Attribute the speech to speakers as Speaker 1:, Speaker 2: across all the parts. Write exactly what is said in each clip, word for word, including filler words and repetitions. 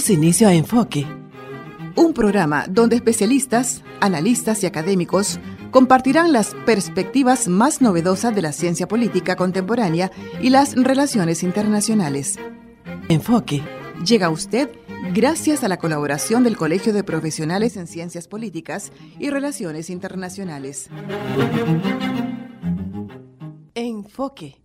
Speaker 1: Damos inicio a Enfoque, un programa donde especialistas, analistas y académicos compartirán las perspectivas más novedosas de la ciencia política contemporánea y las relaciones internacionales. Enfoque llega a usted gracias a la colaboración del Colegio de Profesionales en Ciencias Políticas y Relaciones Internacionales. Enfoque.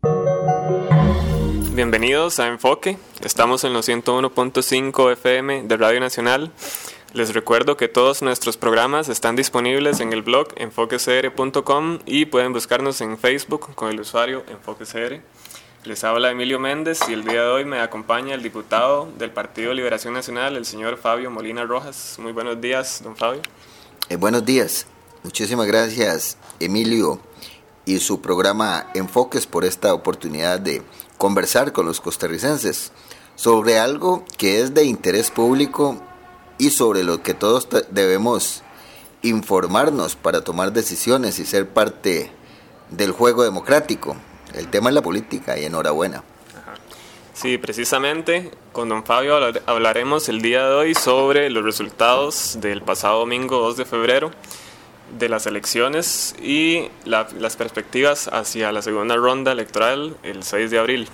Speaker 2: Bienvenidos a Enfoque. Estamos en los ciento uno punto cinco F M de Radio Nacional. Les recuerdo que todos nuestros programas están disponibles en el blog enfoque c r punto com y pueden buscarnos en Facebook con el usuario EnfoqueCR. Les habla Emilio Méndez y el día de hoy me acompaña el diputado del Partido Liberación Nacional, el señor Fabio Molina Rojas. Muy buenos días, don Fabio.
Speaker 3: Eh, buenos días. Muchísimas gracias, Emilio, y su programa Enfoques por esta oportunidad de conversar con los costarricenses sobre algo que es de interés público y sobre lo que todos t- debemos informarnos para tomar decisiones y ser parte del juego democrático. El tema es la política y enhorabuena.
Speaker 2: Ajá. Sí, precisamente con don Fabio hablaremos el día de hoy sobre los resultados del pasado domingo dos de febrero de las elecciones y la, las perspectivas hacia la segunda ronda electoral el seis de abril.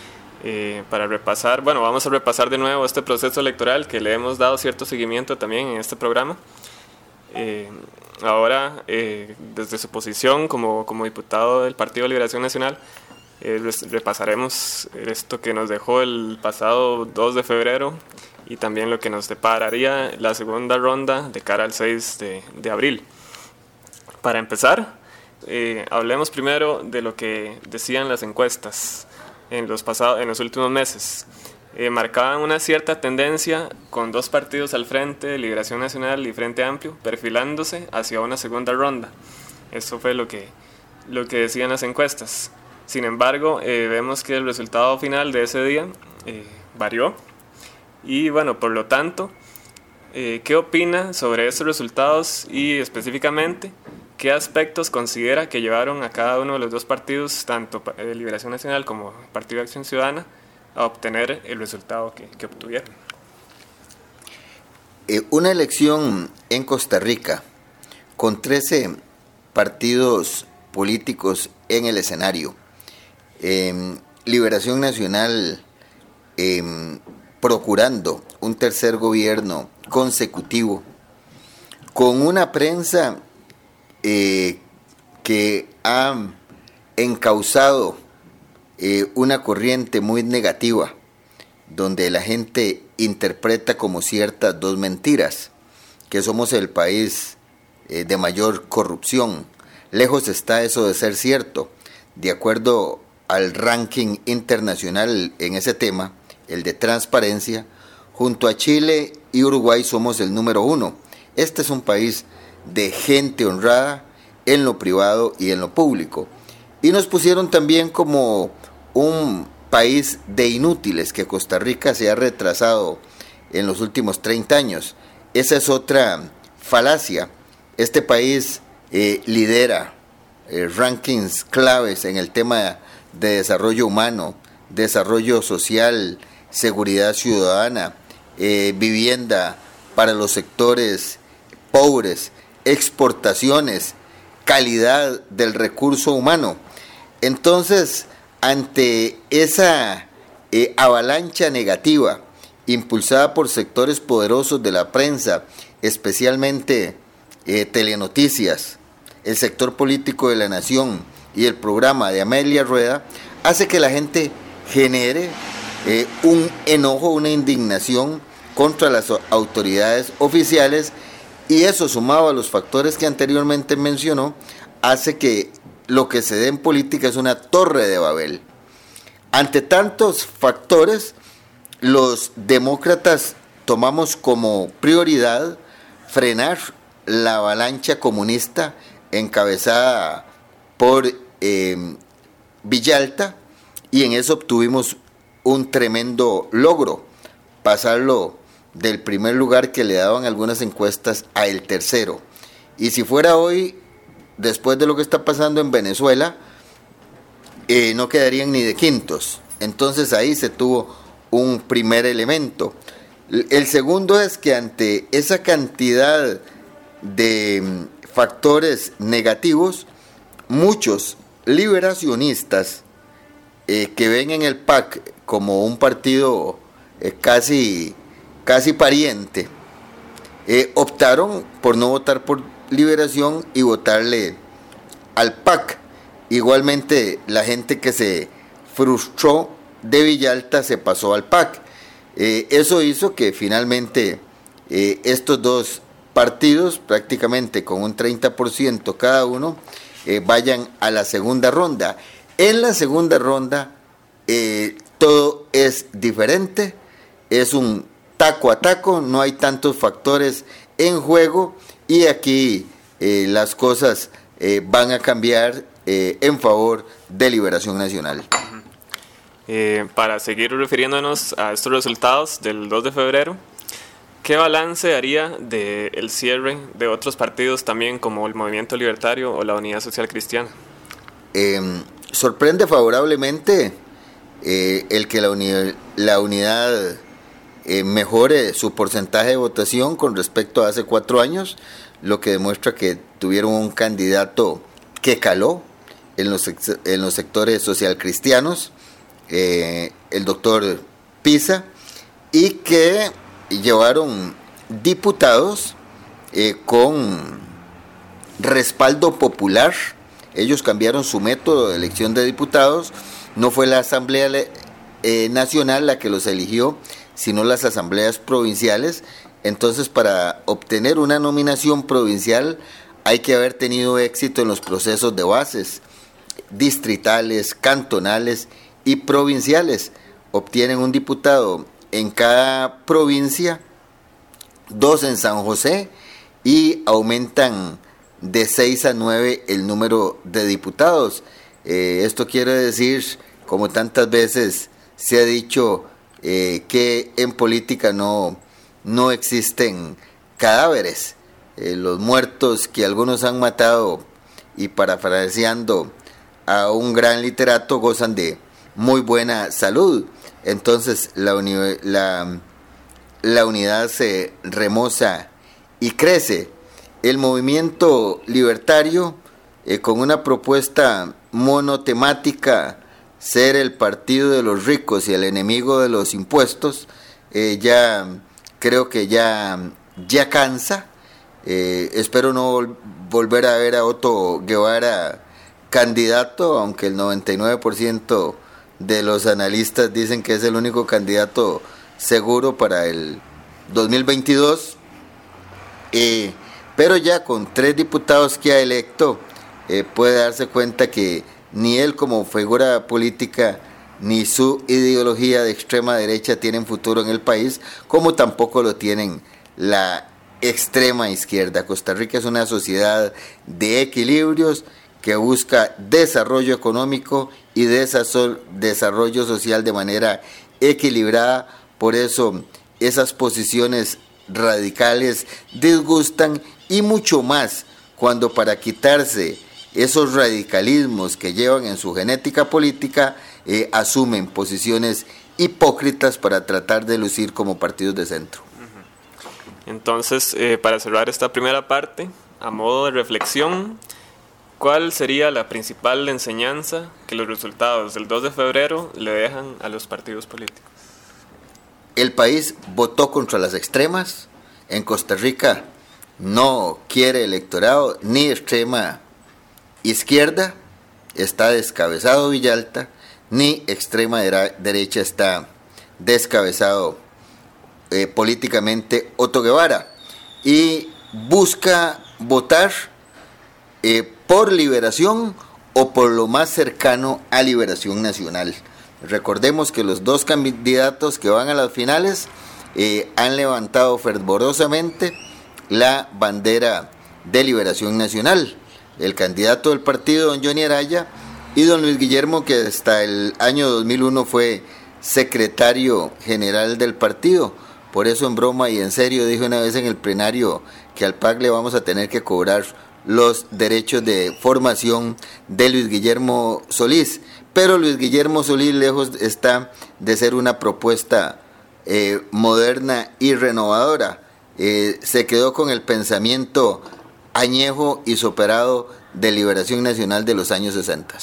Speaker 2: Eh, para repasar, bueno, vamos a repasar de nuevo este proceso electoral que le hemos dado cierto seguimiento también en este programa. Eh, ahora, eh, desde su posición como, como diputado del Partido Liberación Nacional, eh, repasaremos esto que nos dejó el pasado dos de febrero y también lo que nos depararía la segunda ronda de cara al seis de abril. Para empezar, eh, hablemos primero de lo que decían las encuestas en los, pasados, en los últimos meses. Eh, marcaban una cierta tendencia con dos partidos al frente, Liberación Nacional y Frente Amplio, perfilándose hacia una segunda ronda. Eso fue lo que, lo que decían las encuestas. Sin embargo, eh, vemos que el resultado final de ese día eh, varió. Y bueno, por lo tanto, eh, ¿qué opina sobre esos resultados y específicamente qué aspectos considera que llevaron a cada uno de los dos partidos, tanto de Liberación Nacional como Partido de Acción Ciudadana, a obtener el resultado que, que obtuvieron?
Speaker 3: Eh, una elección en Costa Rica con trece partidos políticos en el escenario. Eh, Liberación Nacional eh, procurando un tercer gobierno consecutivo, con una prensa eh, que ha encauzado eh, una corriente muy negativa, donde la gente interpreta como ciertas dos mentiras, que somos el país eh, de mayor corrupción. Lejos está eso de ser cierto. De acuerdo al ranking internacional en ese tema, el de transparencia, junto a Chile y Uruguay somos el número uno. Este es un país de gente honrada en lo privado y en lo público. Y nos pusieron también como un país de inútiles, que Costa Rica se ha retrasado en los últimos treinta años. Esa es otra falacia. Este país eh, lidera eh, rankings claves en el tema de desarrollo humano, desarrollo social, seguridad ciudadana, eh, vivienda para los sectores pobres, exportaciones, calidad del recurso humano. Entonces, ante esa eh, avalancha negativa impulsada por sectores poderosos de la prensa, especialmente eh, Telenoticias, el sector político de La Nación y el programa de Amelia Rueda, hace que la gente genere eh, un enojo, una indignación contra las autoridades oficiales, y eso, sumado a los factores que anteriormente mencionó, hace que lo que se dé en política es una torre de Babel. Ante tantos factores, los demócratas tomamos como prioridad frenar la avalancha comunista encabezada por eh, Villalta, y en eso obtuvimos un tremendo logro, pasarlo del primer lugar que le daban algunas encuestas a el tercero. Y si fuera hoy, después de lo que está pasando en Venezuela, eh, no quedarían ni de quintos. Entonces ahí se tuvo un primer elemento. El segundo es que ante esa cantidad de factores negativos, muchos liberacionistas eh, que ven en el P A C como un partido eh, casi, casi pariente, eh, optaron por no votar por Liberación y votarle al P A C. Igualmente, la gente que se frustró de Villalta se pasó al P A C. Eh, eso hizo que finalmente eh, estos dos partidos, prácticamente con un treinta por ciento cada uno, eh, vayan a la segunda ronda. En la segunda ronda eh, todo es diferente, es un taco a taco, no hay tantos factores en juego y aquí eh, las cosas eh, van a cambiar eh, en favor de Liberación Nacional.
Speaker 2: Eh, para seguir refiriéndonos a estos resultados del dos de febrero, ¿qué balance haría del cierre de otros partidos también como el Movimiento Libertario o la Unidad Social Cristiana?
Speaker 3: Eh, sorprende favorablemente eh, el que la, uni- la unidad eh, mejore su porcentaje de votación con respecto a hace cuatro años, lo que demuestra que tuvieron un candidato que caló en los, en los sectores social cristianos, eh, el doctor Pisa, y que llevaron diputados eh, con respaldo popular. Ellos cambiaron su método de elección de diputados. No fue la Asamblea eh, Nacional la que los eligió, sino las asambleas provinciales. Entonces, para obtener una nominación provincial hay que haber tenido éxito en los procesos de bases distritales, cantonales y provinciales. Obtienen un diputado en cada provincia, dos en San José, y aumentan de seis a nueve el número de diputados. Eh, esto quiere decir, como tantas veces se ha dicho, eh, que en política no, no existen cadáveres. Eh, los muertos que algunos han matado, y parafraseando a un gran literato, gozan de muy buena salud. Entonces la, uni- la, la unidad se remoza y crece. El movimiento libertario, eh, con una propuesta monotemática, ser el partido de los ricos y el enemigo de los impuestos, eh, ya creo que ya, ya cansa. Eh, espero no vol- volver a ver a Otto Guevara candidato, aunque el noventa y nueve por ciento de los analistas dicen que es el único candidato seguro para el dos mil veintidós. Eh, pero ya con tres diputados que ha electo, eh, puede darse cuenta que ni él como figura política ni su ideología de extrema derecha tienen futuro en el país, como tampoco lo tienen la extrema izquierda. Costa Rica es una sociedad de equilibrios que busca desarrollo económico y desarrollo social de manera equilibrada. Por eso esas posiciones radicales disgustan, y mucho más cuando, para quitarse esos radicalismos que llevan en su genética política, eh, asumen posiciones hipócritas para tratar de lucir como partidos de centro.
Speaker 2: Entonces, eh, para cerrar esta primera parte, a modo de reflexión, ¿cuál sería la principal enseñanza que los resultados del dos de febrero le dejan a los partidos políticos?
Speaker 3: El país votó contra las extremas. En Costa Rica no quiere electorado ni extrema izquierda, está descabezado Villalta, ni extrema derecha está descabezado eh, políticamente Otto Guevara, y busca votar eh, por Liberación o por lo más cercano a Liberación Nacional. Recordemos que los dos candidatos que van a las finales eh, han levantado fervorosamente la bandera de Liberación Nacional. El candidato del partido, don Johnny Araya, y don Luis Guillermo, que hasta el año dos mil uno fue secretario general del partido. Por eso, en broma y en serio, dijo una vez en el plenario que al P A C le vamos a tener que cobrar los derechos de formación de Luis Guillermo Solís. Pero Luis Guillermo Solís lejos está de ser una propuesta eh, moderna y renovadora. Eh, se quedó con el pensamiento añejo y superado de Liberación Nacional de los años sesenta.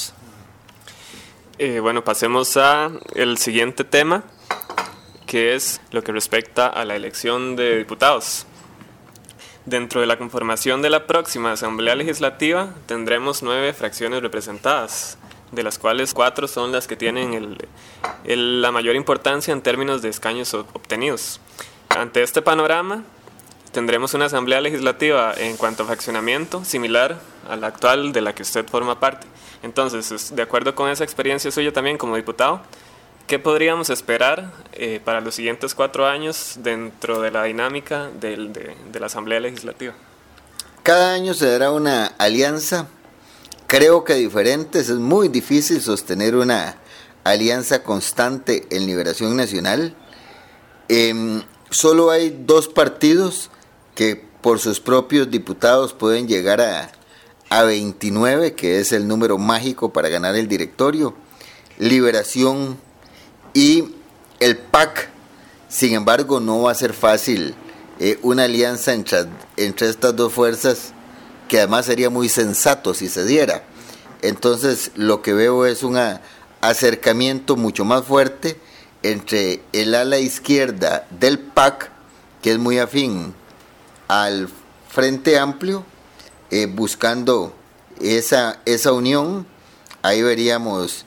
Speaker 2: Eh, bueno, pasemos a el siguiente tema, que es lo que respecta a la elección de diputados. Dentro de la conformación de la próxima Asamblea Legislativa tendremos nueve fracciones representadas, de las cuales cuatro son las que tienen el, el, la mayor importancia en términos de escaños obtenidos. Ante este panorama, tendremos una Asamblea Legislativa en cuanto a fraccionamiento similar a la actual de la que usted forma parte. Entonces, de acuerdo con esa experiencia suya también como diputado, ¿qué podríamos esperar eh, para los siguientes cuatro años dentro de la dinámica del, de, de la Asamblea Legislativa?
Speaker 3: Cada año se dará una alianza, creo que diferentes. Es muy difícil sostener una alianza constante en Liberación Nacional. Eh, solo hay dos partidos que por sus propios diputados pueden llegar a, a veintinueve, que es el número mágico para ganar el directorio. Liberación y el P A C. Sin embargo, no va a ser fácil eh, una alianza entre, entre estas dos fuerzas, que además sería muy sensato si se diera. Entonces, lo que veo es un acercamiento mucho más fuerte entre el ala izquierda del P A C, que es muy afín al Frente Amplio, eh, buscando esa, esa unión. Ahí veríamos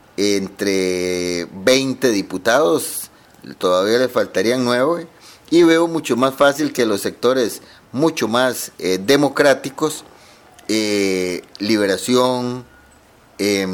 Speaker 3: entre veinte diputados, todavía le faltarían nueve, y veo mucho más fácil que los sectores mucho más eh, democráticos, eh, Liberación, eh,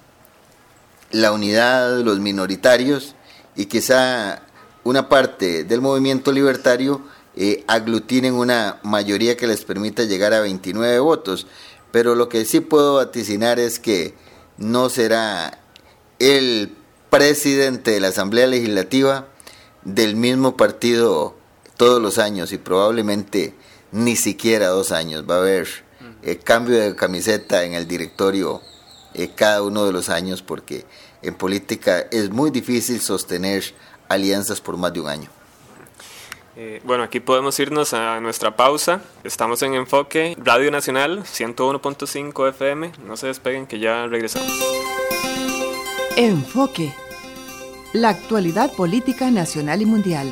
Speaker 3: la Unidad, los minoritarios, y quizá una parte del movimiento libertario eh, aglutinen una mayoría que les permita llegar a veintinueve votos. Pero lo que sí puedo vaticinar es que no será el presidente de la Asamblea Legislativa del mismo partido todos los años, y probablemente ni siquiera dos años. Va a haber eh, cambio de camiseta en el directorio eh, cada uno de los años, porque en política es muy difícil sostener alianzas por más de un año.
Speaker 2: Eh, bueno, aquí podemos irnos a nuestra pausa. Estamos en Enfoque, Radio Nacional, ciento uno punto cinco F M. No se despeguen, que ya regresamos.
Speaker 1: Enfoque. La actualidad política nacional y mundial.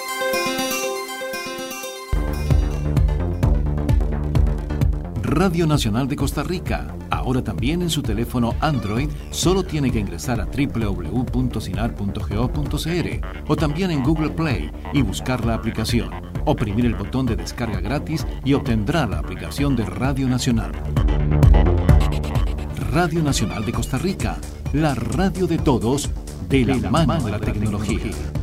Speaker 4: Radio Nacional de Costa Rica. Ahora también en su teléfono Android, solo tiene que ingresar a doble u doble u doble u punto sinar punto go punto c r o también en Google Play y buscar la aplicación. Oprimir el botón de descarga gratis y obtendrá la aplicación de Radio Nacional. Radio Nacional de Costa Rica, la radio de todos, de la, de la mano, mano de la, de la tecnología. tecnología.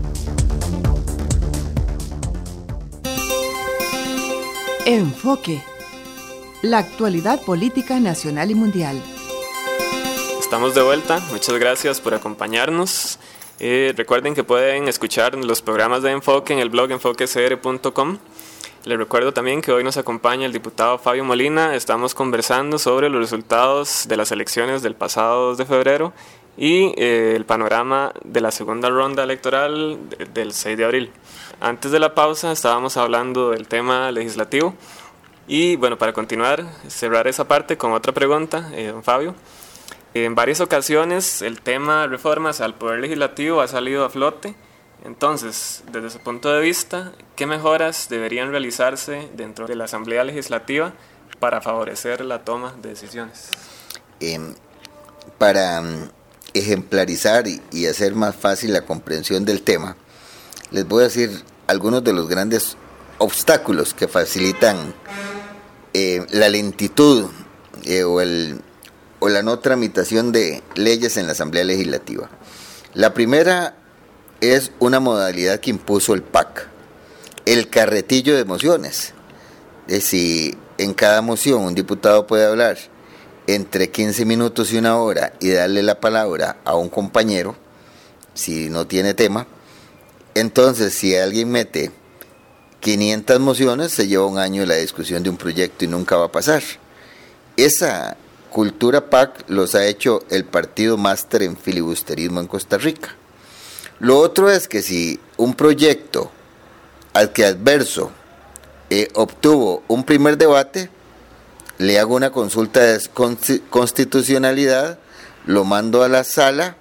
Speaker 1: Enfoque. La actualidad política nacional y mundial.
Speaker 2: Estamos de vuelta, muchas gracias por acompañarnos. Eh, recuerden que pueden escuchar los programas de Enfoque en el blog enfoque c r punto com. Les recuerdo también que hoy nos acompaña el diputado Fabio Molina. Estamos conversando sobre los resultados de las elecciones del pasado dos de febrero y eh, el panorama de la segunda ronda electoral de, del seis de abril. Antes de la pausa estábamos hablando del tema legislativo. Y bueno, para continuar, cerrar esa parte con otra pregunta, eh, don Fabio. En varias ocasiones el tema reformas al Poder Legislativo ha salido a flote. Entonces, desde su punto de vista, ¿qué mejoras deberían realizarse dentro de la Asamblea Legislativa para favorecer la toma de decisiones?
Speaker 3: Eh, para um, ejemplarizar y, y hacer más fácil la comprensión del tema, les voy a decir algunos de los grandes obstáculos que facilitan eh, la lentitud eh, o, el, o la no tramitación de leyes en la Asamblea Legislativa. La primera es una modalidad que impuso el P A C, el carretillo de mociones. Es si en cada moción un diputado puede hablar entre quince minutos y una hora y darle la palabra a un compañero, si no tiene tema, entonces si alguien mete quinientas mociones, se lleva un año la discusión de un proyecto y nunca va a pasar. Esa cultura P A C los ha hecho el partido máster en filibusterismo en Costa Rica. Lo otro es que si un proyecto al que adverso eh, obtuvo un primer debate, le hago una consulta de constitucionalidad, lo mando a la sala,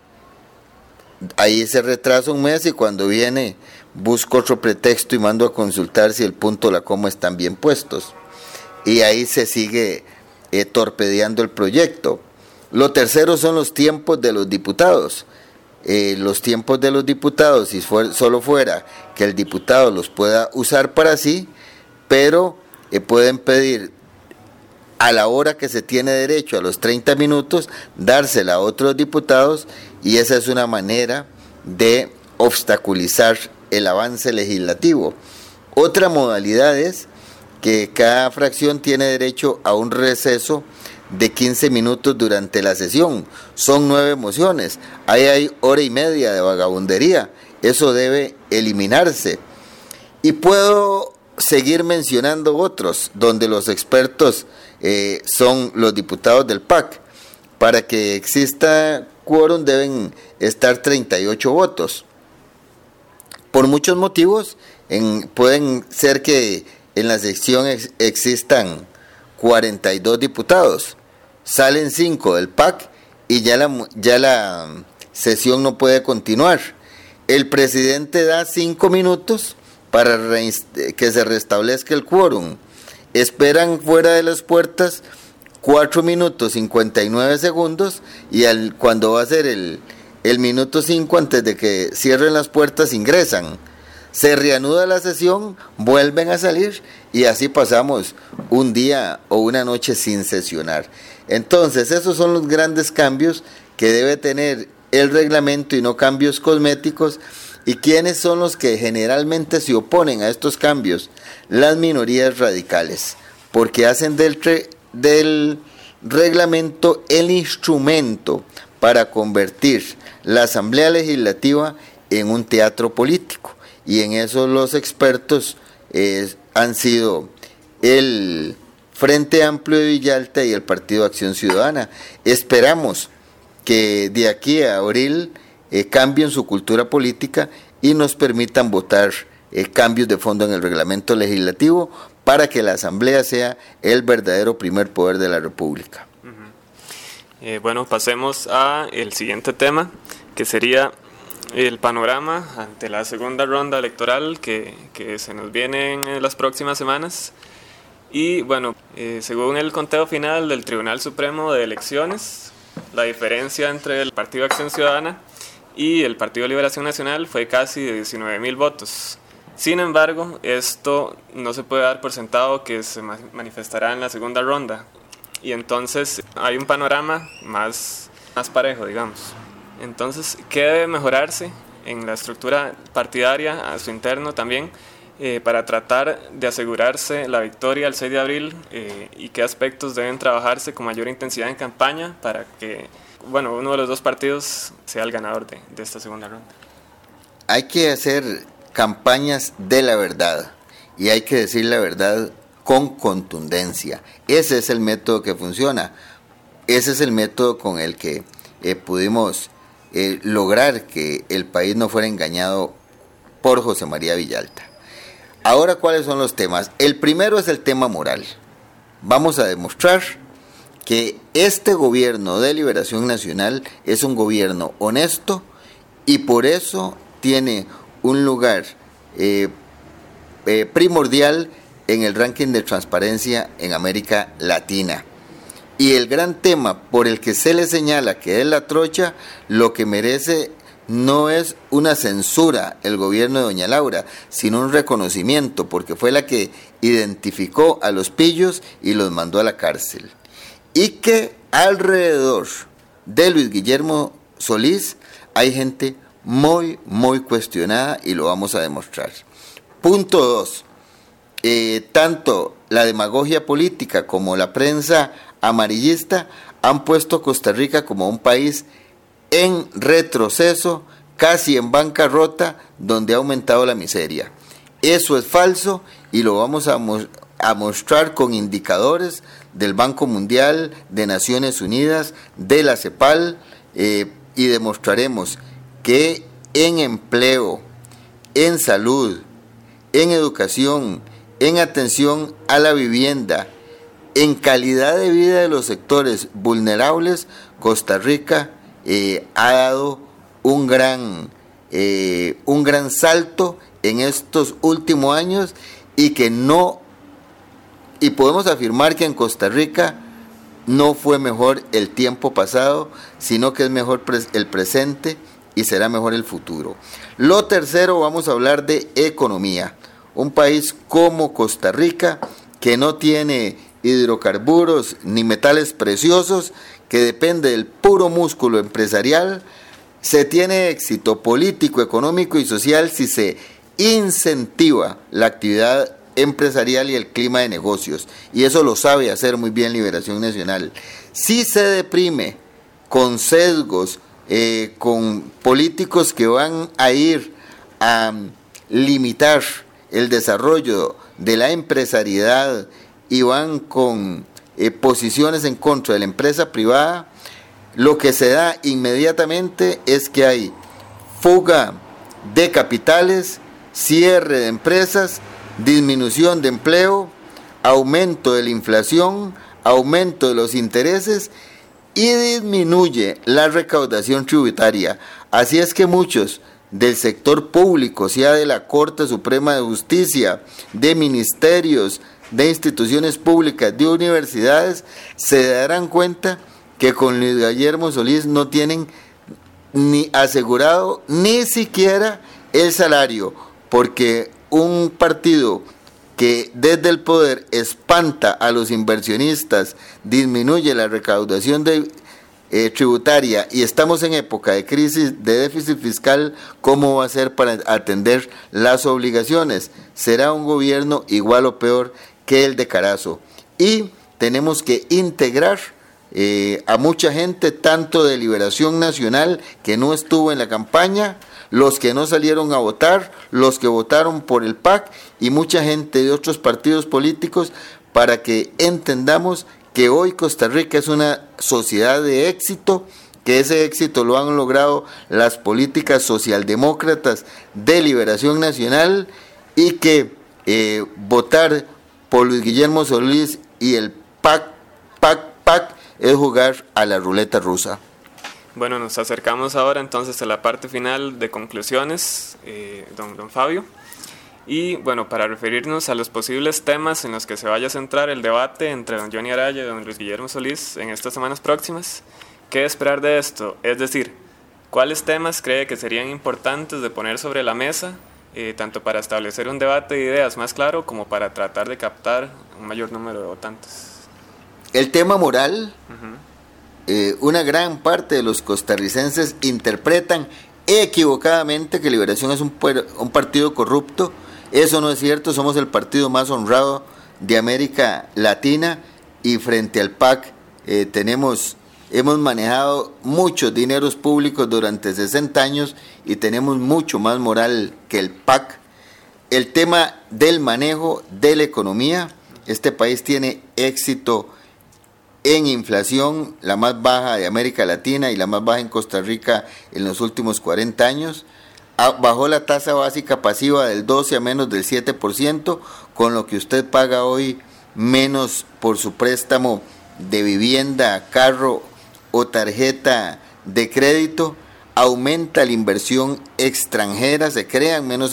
Speaker 3: ahí se retrasa un mes y cuando viene busco otro pretexto y mando a consultar si el punto, la coma están bien puestos. Y ahí se sigue eh, torpedeando el proyecto. Lo tercero son los tiempos de los diputados. Eh, los tiempos de los diputados, si fuera, solo fuera que el diputado los pueda usar para sí, pero eh, pueden pedir a la hora que se tiene derecho, a los treinta minutos, dársela a otros diputados, y esa es una manera de obstaculizar el avance legislativo. Otra modalidad es que cada fracción tiene derecho a un receso de quince minutos durante la sesión. Son nueve mociones, ahí hay hora y media de vagabundería, eso debe eliminarse. Y puedo seguir mencionando otros, donde los expertos eh, son los diputados del P A C. Para que exista quórum deben estar treinta y ocho votos. Por muchos motivos, en, pueden ser que en la sección ex, existan cuarenta y dos diputados, salen cinco del P A C y ya la, ya la sesión no puede continuar. El presidente da cinco minutos para que se restablezca el quórum. Esperan fuera de las puertas cuatro minutos cincuenta y nueve segundos y al, cuando va a ser el, el minuto cinco antes de que cierren las puertas ingresan. Se reanuda la sesión, vuelven a salir y así pasamos un día o una noche sin sesionar. Entonces, esos son los grandes cambios que debe tener el reglamento y no cambios cosméticos. ¿Y quiénes son los que generalmente se oponen a estos cambios? Las minorías radicales, porque hacen del, del reglamento el instrumento para convertir la Asamblea Legislativa en un teatro político. Y en eso los expertos eh, han sido el Frente Amplio de Villalta y el Partido Acción Ciudadana. Esperamos que de aquí a abril eh, cambien su cultura política y nos permitan votar eh, cambios de fondo en el reglamento legislativo para que la Asamblea sea el verdadero primer poder de la República.
Speaker 2: Uh-huh. eh, bueno, pasemos al siguiente tema, que sería el panorama ante la segunda ronda electoral que, que se nos viene en las próximas semanas. Y bueno, eh, según el conteo final del Tribunal Supremo de Elecciones, la diferencia entre el Partido Acción Ciudadana y el Partido Liberación Nacional fue casi de diecinueve mil votos. Sin embargo, esto no se puede dar por sentado que se manifestará en la segunda ronda. Y entonces hay un panorama más, más parejo, digamos. Entonces, ¿qué debe mejorarse en la estructura partidaria, a su interno también, eh, para tratar de asegurarse la victoria el seis de abril? Eh, ¿Y qué aspectos deben trabajarse con mayor intensidad en campaña para que, bueno, uno de los dos partidos sea el ganador de, de esta segunda ronda?
Speaker 3: Hay que hacer campañas de la verdad y hay que decir la verdad con contundencia. Ese es el método que funciona. Ese es el método con el que eh, pudimos Eh, lograr que el país no fuera engañado por José María Villalta. Ahora, ¿cuáles son los temas? El primero es el tema moral. Vamos a demostrar que este gobierno de Liberación Nacional es un gobierno honesto y por eso tiene un lugar eh, eh, primordial en el ranking de transparencia en América Latina. Y el gran tema por el que se le señala que es la trocha, lo que merece no es una censura el gobierno de doña Laura, sino un reconocimiento, porque fue la que identificó a los pillos y los mandó a la cárcel. Y que alrededor de Luis Guillermo Solís hay gente muy, muy cuestionada y lo vamos a demostrar. Punto dos. Eh, tanto la demagogia política como la prensa amarillista han puesto a Costa Rica como un país en retroceso, casi en bancarrota, donde ha aumentado la miseria. Eso es falso y lo vamos a, mo- a mostrar con indicadores del Banco Mundial, de Naciones Unidas, de la CEPAL, eh, y demostraremos que en empleo, en salud, en educación, en atención a la vivienda, en calidad de vida de los sectores vulnerables, Costa Rica eh, ha dado un gran, eh, un gran salto en estos últimos años y que no, y podemos afirmar que en Costa Rica no fue mejor el tiempo pasado, sino que es mejor el presente y será mejor el futuro. Lo tercero, vamos a hablar de economía. Un país como Costa Rica, que no tiene hidrocarburos ni metales preciosos, que depende del puro músculo empresarial, se tiene éxito político, económico y social si se incentiva la actividad empresarial y el clima de negocios, y eso lo sabe hacer muy bien Liberación Nacional. Si se deprime con sesgos, eh, con políticos que van a ir a limitar el desarrollo de la empresariedad y van con eh, posiciones en contra de la empresa privada, lo que se da inmediatamente es que hay fuga de capitales, cierre de empresas, disminución de empleo, aumento de la inflación, aumento de los intereses y disminuye la recaudación tributaria. Así es que muchos del sector público, sea de la Corte Suprema de Justicia, de ministerios, de instituciones públicas, de universidades, se darán cuenta que con Luis Guillermo Solís no tienen ni asegurado ni siquiera el salario, porque un partido que desde el poder espanta a los inversionistas, disminuye la recaudación de, eh, tributaria y estamos en época de crisis, de déficit fiscal, ¿cómo va a ser para atender las obligaciones? Será un gobierno igual o peor que el de Carazo. Y tenemos que integrar eh, a mucha gente, tanto de Liberación Nacional, que no estuvo en la campaña, los que no salieron a votar, los que votaron por el P A C y mucha gente de otros partidos políticos, para que entendamos que hoy Costa Rica es una sociedad de éxito, que ese éxito lo han logrado las políticas socialdemócratas de Liberación Nacional y que eh, votar por Luis Guillermo Solís y el P A C, P A C, P A C es jugar a la ruleta rusa.
Speaker 2: Bueno, nos acercamos ahora entonces a la parte final de conclusiones, eh, don, don Fabio. Y bueno, para referirnos a los posibles temas en los que se vaya a centrar el debate entre don Johnny Araya y don Luis Guillermo Solís en estas semanas próximas, ¿qué esperar de esto? Es decir, ¿cuáles temas cree que serían importantes de poner sobre la mesa, eh, tanto para establecer un debate de ideas más claro como para tratar de captar un mayor número de votantes?
Speaker 3: El tema moral.
Speaker 2: Uh-huh.
Speaker 3: Eh, una gran parte de los costarricenses interpretan equivocadamente que Liberación es un, un partido corrupto. Eso no es cierto, somos el partido más honrado de América Latina y frente al P A C eh, tenemos, hemos manejado muchos dineros públicos durante sesenta años y tenemos mucho más moral que el P A C. El tema del manejo de la economía, este país tiene éxito en inflación, la más baja de América Latina y la más baja en Costa Rica en los últimos cuarenta años. Bajó la tasa básica pasiva del doce a menos del siete por ciento, con lo que usted paga hoy menos por su préstamo de vivienda, carro o tarjeta de crédito. Aumenta la inversión extranjera, se crean menos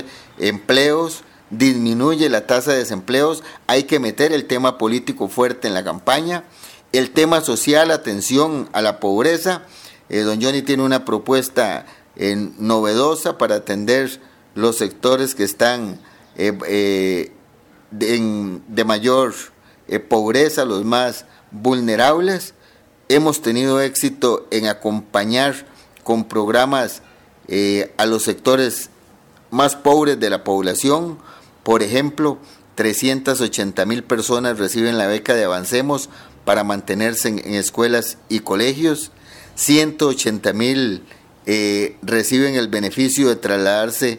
Speaker 3: empleos, disminuye la tasa de desempleos. Hay que meter el tema político fuerte en la campaña. El tema social, atención a la pobreza. Eh, don Johnny tiene una propuesta eh, novedosa para atender los sectores que están eh, eh, de, en, de mayor eh, pobreza, los más vulnerables. Hemos tenido éxito en acompañar con programas eh, a los sectores más pobres de la población. Por ejemplo, trescientas ochenta mil personas reciben la beca de Avancemos para mantenerse en, en escuelas y colegios. ciento ochenta mil eh, reciben el beneficio de trasladarse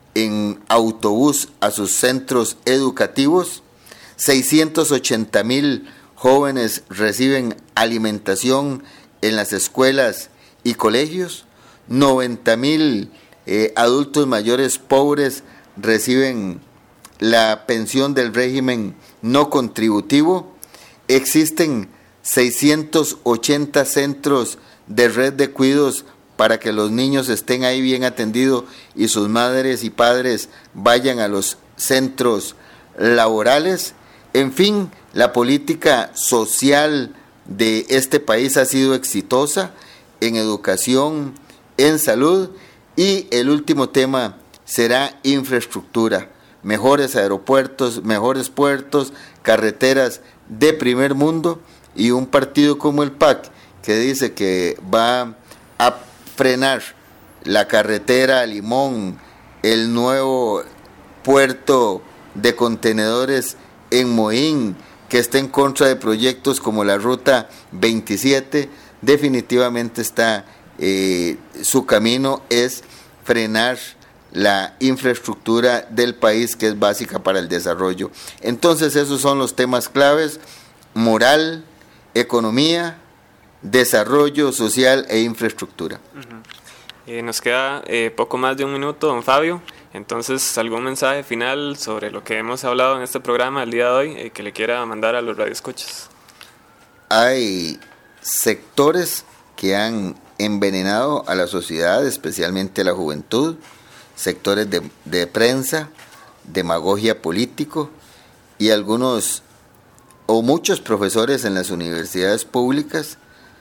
Speaker 3: en autobús a sus centros educativos. seiscientos ochenta mil jóvenes reciben alimentación en las escuelas y colegios. noventa mil eh, adultos mayores pobres reciben la pensión del régimen no contributivo. Existen seiscientos ochenta centros de red de cuidados para que los niños estén ahí bien atendidos y sus madres y padres vayan a los centros laborales. En fin, la política social de este país ha sido exitosa en educación, en salud, y el último tema será infraestructura. Mejores aeropuertos, mejores puertos, carreteras de primer mundo, y un partido como el P A C que dice que va a frenar la carretera a Limón, el nuevo puerto de contenedores en Moín, que está en contra de proyectos como la Ruta veintisiete, definitivamente está, eh, su camino es frenar la infraestructura del país, que es básica para el desarrollo. Entonces esos son los temas claves: moral, economía, desarrollo social e infraestructura.
Speaker 2: Uh-huh. Eh, nos queda eh, poco más de un minuto, don Fabio. Entonces, ¿algún mensaje final sobre lo que hemos hablado en este programa el día de hoy eh, que le quiera mandar a los radioescuchas?
Speaker 3: Hay sectores que han envenenado a la sociedad, especialmente a la juventud, sectores de, de prensa, demagogia político, y algunos o muchos profesores en las universidades públicas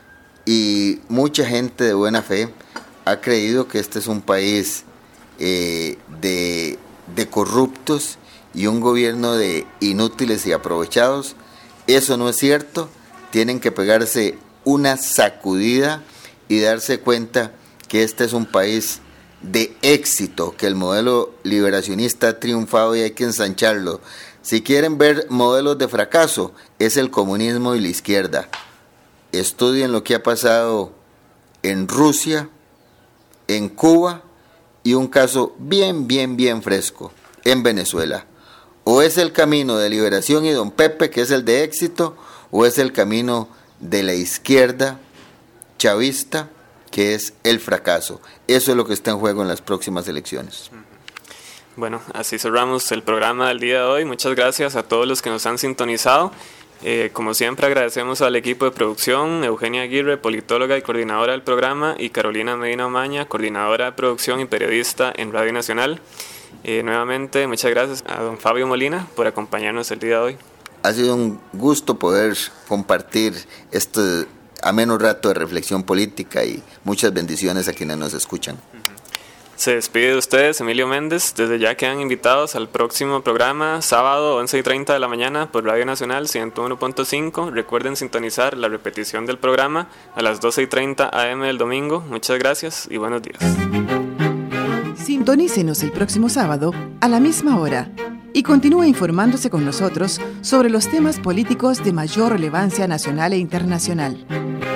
Speaker 3: y mucha gente de buena fe ha creído que este es un país eh, de, de corruptos y un gobierno de inútiles y aprovechados. Eso no es cierto. Tienen que pegarse una sacudida y darse cuenta que este es un país de éxito, que el modelo liberacionista ha triunfado y hay que ensancharlo. Si quieren ver modelos de fracaso, es el comunismo y la izquierda. Estudien lo que ha pasado en Rusia, en Cuba, y un caso bien, bien, bien fresco en Venezuela. O es el camino de liberación y don Pepe, que es el de éxito, o es el camino de la izquierda chavista, que es el fracaso. Eso es lo que está en juego en las próximas elecciones.
Speaker 2: Bueno, así cerramos el programa del día de hoy. Muchas gracias a todos los que nos han sintonizado. Eh, como siempre, agradecemos al equipo de producción: Eugenia Aguirre, politóloga y coordinadora del programa, y Carolina Medina Omaña, coordinadora de producción y periodista en Radio Nacional. Eh, nuevamente, muchas gracias a don Fabio Molina por acompañarnos el día de hoy.
Speaker 3: Ha sido un gusto poder compartir este ameno rato de reflexión política, y muchas bendiciones a quienes nos escuchan.
Speaker 2: Se despide de ustedes Emilio Méndez. Desde ya quedan invitados al próximo programa, sábado once y treinta de la mañana por Radio Nacional ciento uno punto cinco. Recuerden sintonizar la repetición del programa a las doce y treinta a eme del domingo. Muchas gracias y buenos días.
Speaker 1: Sintonícenos el próximo sábado a la misma hora y continúe informándose con nosotros sobre los temas políticos de mayor relevancia nacional e internacional.